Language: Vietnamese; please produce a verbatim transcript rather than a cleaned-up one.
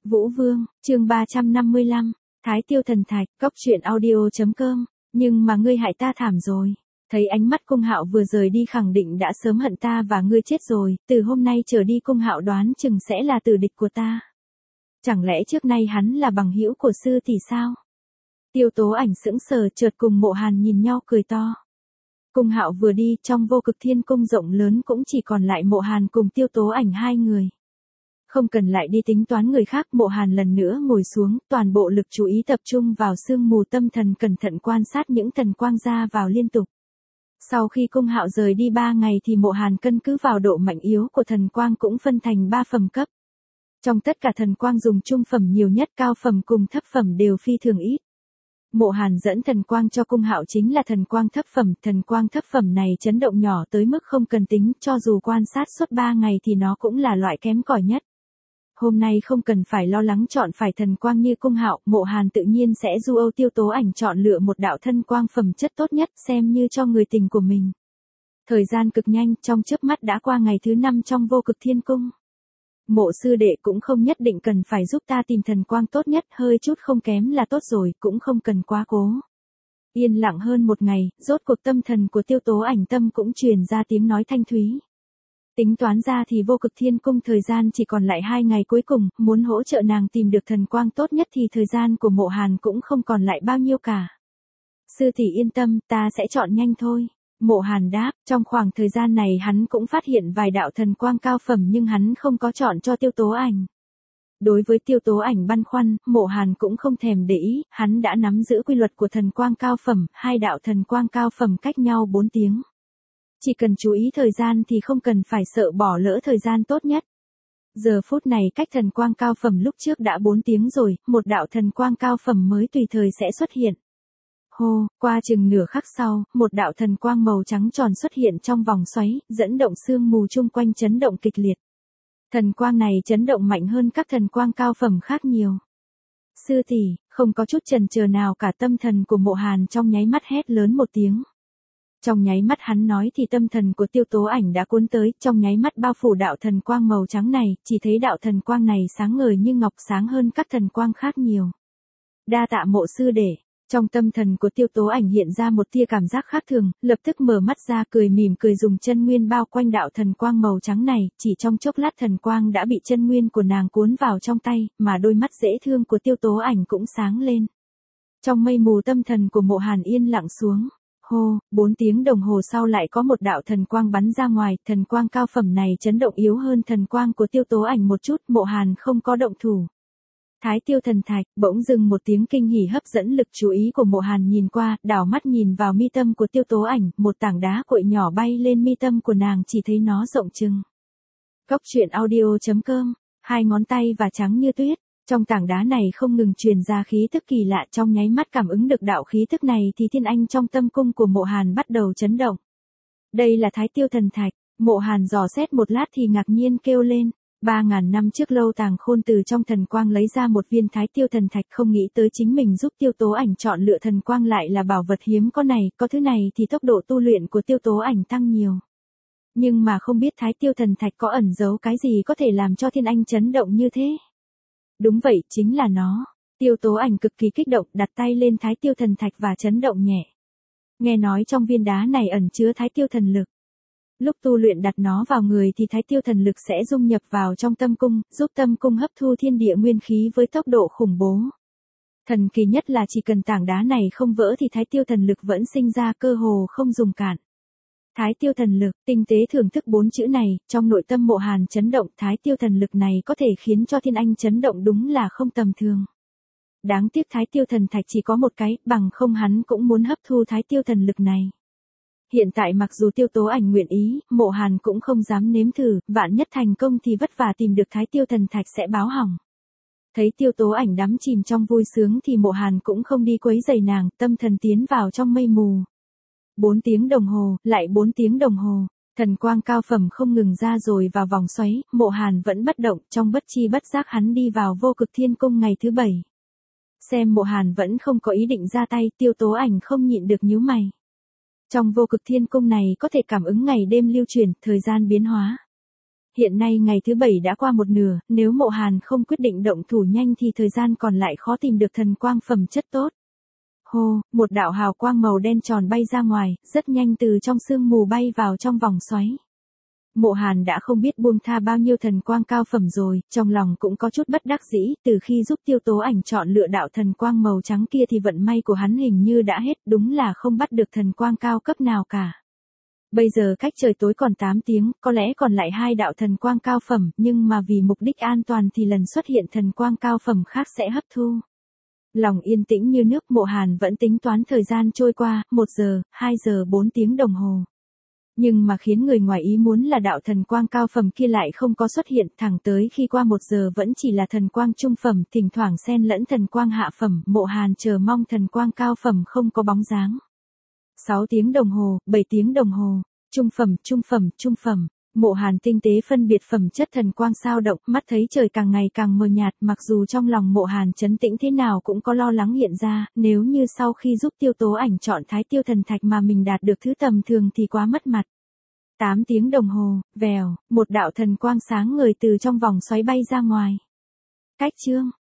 Vũ Vương, chương ba trăm năm mươi lăm, Thái Tiêu Thần Thạch, góc truyện audio.com, nhưng mà ngươi hại ta thảm rồi. Thấy ánh mắt Cung Hạo vừa rời đi khẳng định đã sớm hận ta và ngươi chết rồi, từ hôm nay trở đi Cung Hạo đoán chừng sẽ là tử địch của ta. Chẳng lẽ trước nay hắn là bằng hữu của sư tỷ sao? Tiêu Tố Ảnh sững sờ chợt cùng Mộ Hàn nhìn nhau cười to. Cung Hạo vừa đi, trong Vô Cực Thiên Cung rộng lớn cũng chỉ còn lại Mộ Hàn cùng Tiêu Tố Ảnh hai người. Không cần lại đi tính toán người khác, Mộ Hàn lần nữa ngồi xuống, toàn bộ lực chú ý tập trung vào sương mù tâm thần cẩn thận quan sát những thần quang ra vào liên tục. Sau khi Cung Hạo rời đi ba ngày thì Mộ Hàn căn cứ vào độ mạnh yếu của thần quang cũng phân thành ba phẩm cấp. Trong tất cả thần quang dùng trung phẩm nhiều nhất, cao phẩm cùng thấp phẩm đều phi thường ít. Mộ Hàn dẫn thần quang cho Cung Hạo chính là thần quang thấp phẩm, thần quang thấp phẩm này chấn động nhỏ tới mức không cần tính, cho dù quan sát suốt ba ngày thì nó cũng là loại kém cỏi nhất. Hôm nay không cần phải lo lắng chọn phải thần quang như Cung Hạo, Mộ Hàn tự nhiên sẽ du âu Tiêu Tố Ảnh chọn lựa một đạo thân quang phẩm chất tốt nhất xem như cho người tình của mình. Thời gian cực nhanh, trong chớp mắt đã qua ngày thứ năm trong Vô Cực Thiên Cung. Mộ sư đệ cũng không nhất định cần phải giúp ta tìm thần quang tốt nhất, hơi chút không kém là tốt rồi, cũng không cần quá cố. Yên lặng hơn một ngày, rốt cuộc tâm thần của Tiêu Tố Ảnh tâm cũng truyền ra tiếng nói thanh thúy. Tính toán ra thì Vô Cực Thiên Cung thời gian chỉ còn lại hai ngày cuối cùng, muốn hỗ trợ nàng tìm được thần quang tốt nhất thì thời gian của Mộ Hàn cũng không còn lại bao nhiêu cả. Sư tỷ yên tâm, ta sẽ chọn nhanh thôi. Mộ Hàn đáp, trong khoảng thời gian này hắn cũng phát hiện vài đạo thần quang cao phẩm nhưng hắn không có chọn cho Tiêu Tố Ảnh. Đối với Tiêu Tố Ảnh băn khoăn, Mộ Hàn cũng không thèm để ý, hắn đã nắm giữ quy luật của thần quang cao phẩm, hai đạo thần quang cao phẩm cách nhau bốn tiếng. Chỉ cần chú ý thời gian thì không cần phải sợ bỏ lỡ thời gian tốt nhất. Giờ phút này cách thần quang cao phẩm lúc trước đã bốn tiếng rồi, một đạo thần quang cao phẩm mới tùy thời sẽ xuất hiện. Hô, qua chừng nửa khắc sau, một đạo thần quang màu trắng tròn xuất hiện trong vòng xoáy, dẫn động sương mù chung quanh chấn động kịch liệt. Thần quang này chấn động mạnh hơn các thần quang cao phẩm khác nhiều. Sư tỷ, không có chút chần chờ nào cả, tâm thần của Mộ Hàn trong nháy mắt hét lớn một tiếng. Trong nháy mắt hắn nói thì tâm thần của Tiêu Tố Ảnh đã cuốn tới, trong nháy mắt bao phủ đạo thần quang màu trắng này, chỉ thấy đạo thần quang này sáng ngời như ngọc, sáng hơn các thần quang khác nhiều. Đa tạ Mộ sư đệ. Trong tâm thần của Tiêu Tố Ảnh hiện ra một tia cảm giác khác thường, lập tức mở mắt ra cười mỉm cười dùng chân nguyên bao quanh đạo thần quang màu trắng này, chỉ trong chốc lát thần quang đã bị chân nguyên của nàng cuốn vào trong tay, mà đôi mắt dễ thương của Tiêu Tố Ảnh cũng sáng lên. Trong mây mù tâm thần của Mộ Hàn yên lặng xuống. Hô, bốn tiếng đồng hồ sau lại có một đạo thần quang bắn ra ngoài, thần quang cao phẩm này chấn động yếu hơn thần quang của Tiêu Tố Ảnh một chút, Mộ Hàn không có động thủ. Thái Tiêu Thần Thạch, bỗng dưng một tiếng kinh hỉ hấp dẫn lực chú ý của Mộ Hàn nhìn qua, đảo mắt nhìn vào mi tâm của Tiêu Tố Ảnh, một tảng đá cuội nhỏ bay lên mi tâm của nàng, chỉ thấy nó rộng chừng. Góc truyện audio.com, hai ngón tay và trắng như tuyết, trong tảng đá này không ngừng truyền ra khí tức kỳ lạ, trong nháy mắt cảm ứng được đạo khí tức này thì thiên anh trong tâm cung của Mộ Hàn bắt đầu chấn động. Đây là Thái Tiêu Thần Thạch, Mộ Hàn dò xét một lát thì ngạc nhiên kêu lên. Ba ngàn năm trước Lâu Tàng Khôn từ trong thần quang lấy ra một viên Thái Tiêu Thần Thạch, không nghĩ tới chính mình giúp Tiêu Tố Ảnh chọn lựa thần quang lại là bảo vật hiếm có này, có thứ này thì tốc độ tu luyện của Tiêu Tố Ảnh tăng nhiều. Nhưng mà không biết Thái Tiêu Thần Thạch có ẩn giấu cái gì có thể làm cho thiên anh chấn động như thế. Đúng vậy, chính là nó. Tiêu Tố Ảnh cực kỳ kích động, đặt tay lên Thái Tiêu Thần Thạch và chấn động nhẹ. Nghe nói trong viên đá này ẩn chứa Thái Tiêu Thần Lực. Lúc tu luyện đặt nó vào người thì Thái Tiêu Thần Lực sẽ dung nhập vào trong tâm cung, giúp tâm cung hấp thu thiên địa nguyên khí với tốc độ khủng bố. Thần kỳ nhất là chỉ cần tảng đá này không vỡ thì Thái Tiêu Thần Lực vẫn sinh ra, cơ hồ không dùng cản. Thái Tiêu Thần Lực, tinh tế thưởng thức bốn chữ này, trong nội tâm Mộ Hàn chấn động, Thái Tiêu Thần Lực này có thể khiến cho thiên anh chấn động đúng là không tầm thường. Đáng tiếc Thái Tiêu Thần Thạch chỉ có một cái, bằng không hắn cũng muốn hấp thu Thái Tiêu Thần Lực này. Hiện tại mặc dù Tiêu Tố Ảnh nguyện ý, Mộ Hàn cũng không dám nếm thử, vạn nhất thành công thì vất vả tìm được Thái Tiêu Thần Thạch sẽ báo hỏng. Thấy Tiêu Tố Ảnh đắm chìm trong vui sướng thì Mộ Hàn cũng không đi quấy rầy nàng, tâm thần tiến vào trong mây mù. Bốn tiếng đồng hồ, lại bốn tiếng đồng hồ, thần quang cao phẩm không ngừng ra rồi vào vòng xoáy, Mộ Hàn vẫn bất động, trong bất chi bất giác hắn đi vào Vô Cực Thiên Cung ngày thứ bảy. Xem Mộ Hàn vẫn không có ý định ra tay, Tiêu Tố Ảnh không nhịn được nhíu mày. Trong Vô Cực Thiên Cung này có thể cảm ứng ngày đêm lưu chuyển, thời gian biến hóa. Hiện nay ngày thứ bảy đã qua một nửa, nếu Mộ Hàn không quyết định động thủ nhanh thì thời gian còn lại khó tìm được thần quang phẩm chất tốt. Hô, một đạo hào quang màu đen tròn bay ra ngoài, rất nhanh từ trong sương mù bay vào trong vòng xoáy. Mộ Hàn đã không biết buông tha bao nhiêu thần quang cao phẩm rồi, trong lòng cũng có chút bất đắc dĩ, từ khi giúp Tiêu Tố Ảnh chọn lựa đạo thần quang màu trắng kia thì vận may của hắn hình như đã hết, đúng là không bắt được thần quang cao cấp nào cả. Bây giờ cách trời tối còn tám tiếng, có lẽ còn lại hai đạo thần quang cao phẩm, nhưng mà vì mục đích an toàn thì lần xuất hiện thần quang cao phẩm khác sẽ hấp thu. Lòng yên tĩnh như nước, Mộ Hàn vẫn tính toán thời gian trôi qua, một giờ, hai giờ bốn tiếng đồng hồ. Nhưng mà khiến người ngoài ý muốn là đạo thần quang cao phẩm kia lại không có xuất hiện, thẳng tới khi qua một giờ vẫn chỉ là thần quang trung phẩm, thỉnh thoảng xen lẫn thần quang hạ phẩm, Mộ Hàn chờ mong thần quang cao phẩm không có bóng dáng. sáu tiếng đồng hồ, bảy tiếng đồng hồ, trung phẩm, trung phẩm, trung phẩm. Mộ Hàn tinh tế phân biệt phẩm chất thần quang sao động, mắt thấy trời càng ngày càng mờ nhạt, mặc dù trong lòng Mộ Hàn trấn tĩnh thế nào cũng có lo lắng hiện ra, nếu như sau khi giúp Tiêu Tố Ảnh chọn Thái Tiêu thần thạch mà mình đạt được thứ tầm thường thì quá mất mặt. tám tiếng đồng hồ, vèo, một đạo thần quang sáng người từ trong vòng xoáy bay ra ngoài. Cách chương